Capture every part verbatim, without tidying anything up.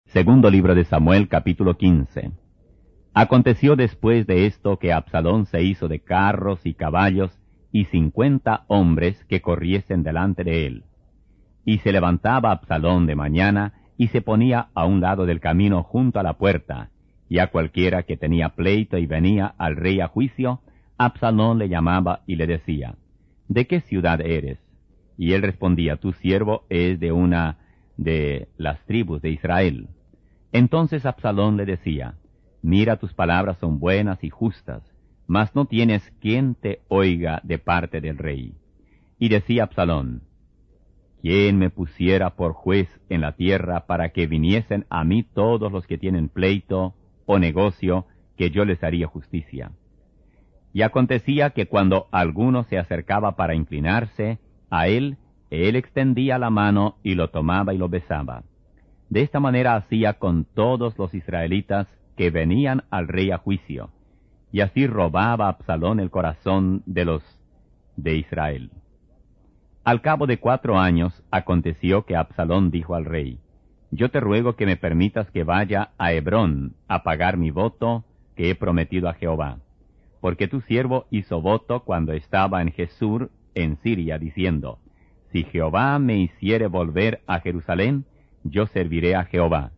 Segundo libro de Samuel, capítulo quince. Aconteció después de esto que Absalón se hizo de carros y caballos y cincuenta hombres que corriesen delante de él. Y se levantaba Absalón de mañana y se ponía a un lado del camino junto a la puerta, y a cualquiera que tenía pleito y venía al rey a juicio, Absalón le llamaba y le decía, ¿de qué ciudad eres? Y él respondía, tu siervo es de una de las tribus de Israel. Entonces Absalón le decía, mira, tus palabras son buenas y justas, mas no tienes quien te oiga de parte del rey. Y decía Absalón, ¿quién me pusiera por juez en la tierra para que viniesen a mí todos los que tienen pleito o negocio, que yo les haría justicia? Y acontecía que cuando alguno se acercaba para inclinarse a él, él extendía la mano y lo tomaba y lo besaba. De esta manera hacía con todos los israelitas que venían al rey a juicio, y así robaba Absalón el corazón de los de Israel. Al cabo de cuatro años aconteció que Absalón dijo al rey, yo te ruego que me permitas que vaya a Hebrón a pagar mi voto que he prometido a Jehová, porque tu siervo hizo voto cuando estaba en Jesur, en Siria, diciendo, si Jehová me hiciere volver a Jerusalén, yo serviré a Jehová.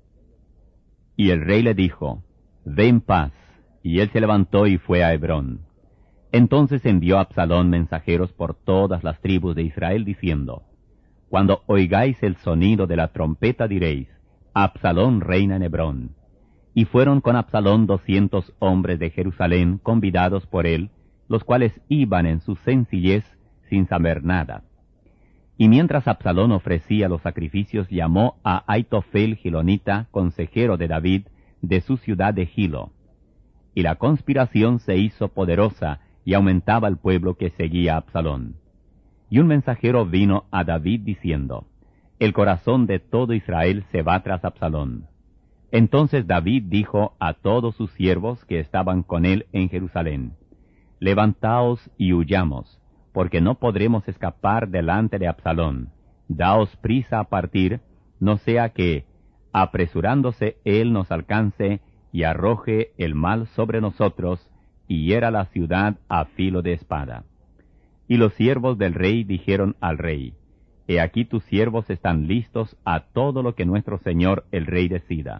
Y el rey le dijo, ve en paz, y él se levantó y fue a Hebrón. Entonces envió Absalón mensajeros por todas las tribus de Israel, diciendo, cuando oigáis el sonido de la trompeta diréis, Absalón reina en Hebrón. Y fueron con Absalón doscientos hombres de Jerusalén, convidados por él, los cuales iban en su sencillez sin saber nada. Y mientras Absalón ofrecía los sacrificios, llamó a Aitofel Gilonita, consejero de David, de su ciudad de Gilo. Y la conspiración se hizo poderosa, y aumentaba el pueblo que seguía a Absalón. Y un mensajero vino a David diciendo, el corazón de todo Israel se va tras Absalón. Entonces David dijo a todos sus siervos que estaban con él en Jerusalén, levantaos y huyamos, porque no podremos escapar delante de Absalón. Daos prisa a partir, no sea que, apresurándose él nos alcance y arroje el mal sobre nosotros, y hiera la ciudad a filo de espada. Y los siervos del rey dijeron al rey, he aquí tus siervos están listos a todo lo que nuestro señor el rey decida.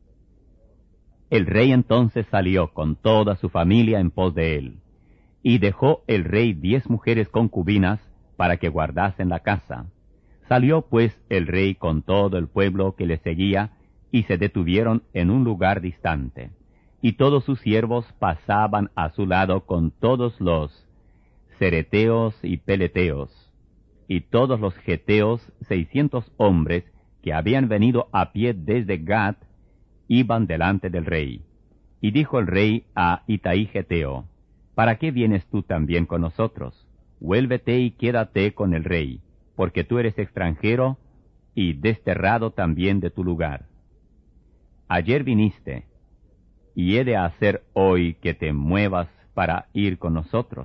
El rey entonces salió con toda su familia en pos de él. Y dejó el rey diez mujeres concubinas para que guardasen la casa. Salió pues el rey con todo el pueblo que le seguía, y se detuvieron en un lugar distante. Y todos sus siervos pasaban a su lado con todos los cereteos y peleteos, y todos los geteos, seiscientos hombres que habían venido a pie desde Gat, iban delante del rey. Y dijo el rey a Itaí geteo, ¿para qué vienes tú también con nosotros? Vuélvete y quédate con el rey, porque tú eres extranjero y desterrado también de tu lugar. Ayer viniste, y he de hacer hoy que te muevas para ir con nosotros.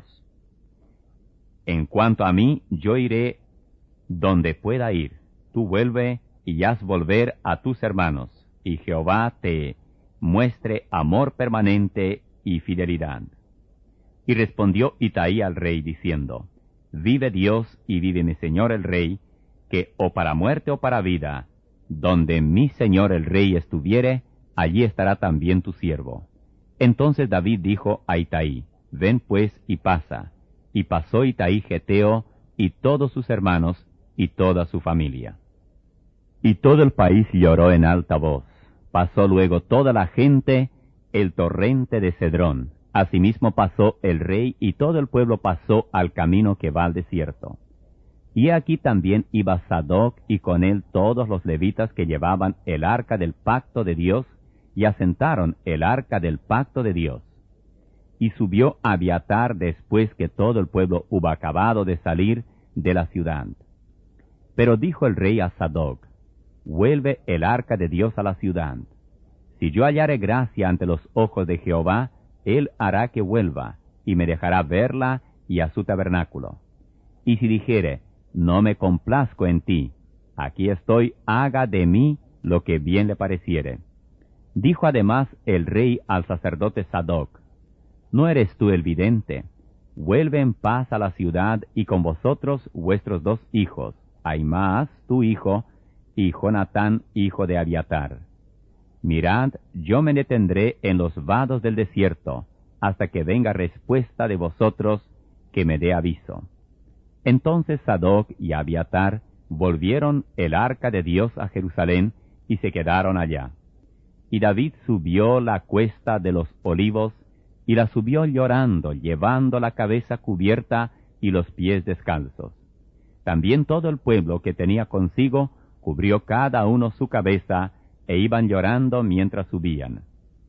En cuanto a mí, yo iré donde pueda ir. Tú vuelve y haz volver a tus hermanos, y Jehová te muestre amor permanente y fidelidad. Y respondió Itaí al rey, diciendo, vive Dios y vive mi señor el rey, que o para muerte o para vida, donde mi señor el rey estuviere, allí estará también tu siervo. Entonces David dijo a Itaí, ven pues y pasa. Y pasó Itaí geteo, y todos sus hermanos, y toda su familia. Y todo el país lloró en alta voz. Pasó luego toda la gente el torrente de Cedrón. Asimismo pasó el rey, y todo el pueblo pasó al camino que va al desierto. Y aquí también iba Sadoc, y con él todos los levitas que llevaban el arca del pacto de Dios, y asentaron el arca del pacto de Dios. Y subió Abiatar después que todo el pueblo hubo acabado de salir de la ciudad. Pero dijo el rey a Sadoc, vuelve el arca de Dios a la ciudad. Si yo hallare gracia ante los ojos de Jehová, él hará que vuelva, y me dejará verla y a su tabernáculo. Y si dijere, no me complazco en ti, aquí estoy, haga de mí lo que bien le pareciere. Dijo además el rey al sacerdote Sadoc: ¿No eres tú el vidente? Vuelve en paz a la ciudad, y con vosotros vuestros dos hijos, Ahimaas tu hijo, y Jonatán hijo de Abiatar. Mirad, yo me detendré en los vados del desierto, hasta que venga respuesta de vosotros, que me dé aviso. Entonces Sadoc y Abiatar volvieron el arca de Dios a Jerusalén, y se quedaron allá. Y David subió la cuesta de los olivos, y la subió llorando, llevando la cabeza cubierta y los pies descalzos. También todo el pueblo que tenía consigo cubrió cada uno su cabeza, e iban llorando mientras subían.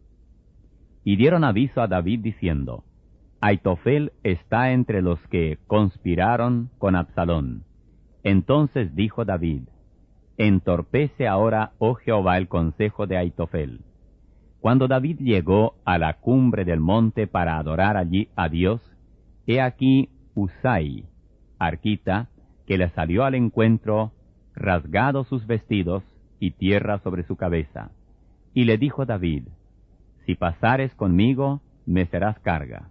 Y dieron aviso a David diciendo: Aitofel está entre los que conspiraron con Absalón. Entonces dijo David: Entorpece ahora, oh Jehová, el consejo de Aitofel. Cuando David llegó a la cumbre del monte para adorar allí a Dios, he aquí Husai, arquita, que le salió al encuentro, rasgado sus vestidos y tierra sobre su cabeza. Y le dijo David: Si pasares conmigo, me serás carga.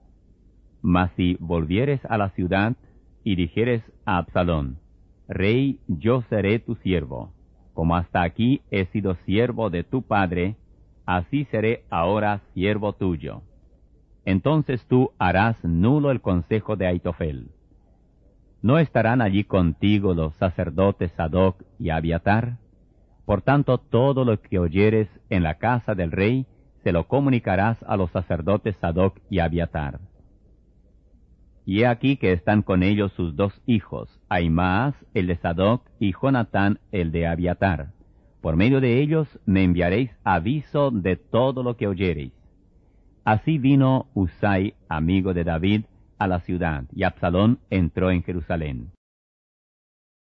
Mas si volvieres a la ciudad y dijeres a Absalón: Rey, yo seré tu siervo, como hasta aquí he sido siervo de tu padre, así seré ahora siervo tuyo. Entonces tú harás nulo el consejo de Aitofel. ¿No estarán allí contigo los sacerdotes Sadoc y Abiatar? Por tanto, todo lo que oyeres en la casa del rey, se lo comunicarás a los sacerdotes Sadoc y Abiatar. Y he aquí que están con ellos sus dos hijos, Ahimaas el de Sadoc y Jonatán el de Abiatar. Por medio de ellos me enviaréis aviso de todo lo que oyereis. Así vino Husai, amigo de David, a la ciudad, y Absalón entró en Jerusalén.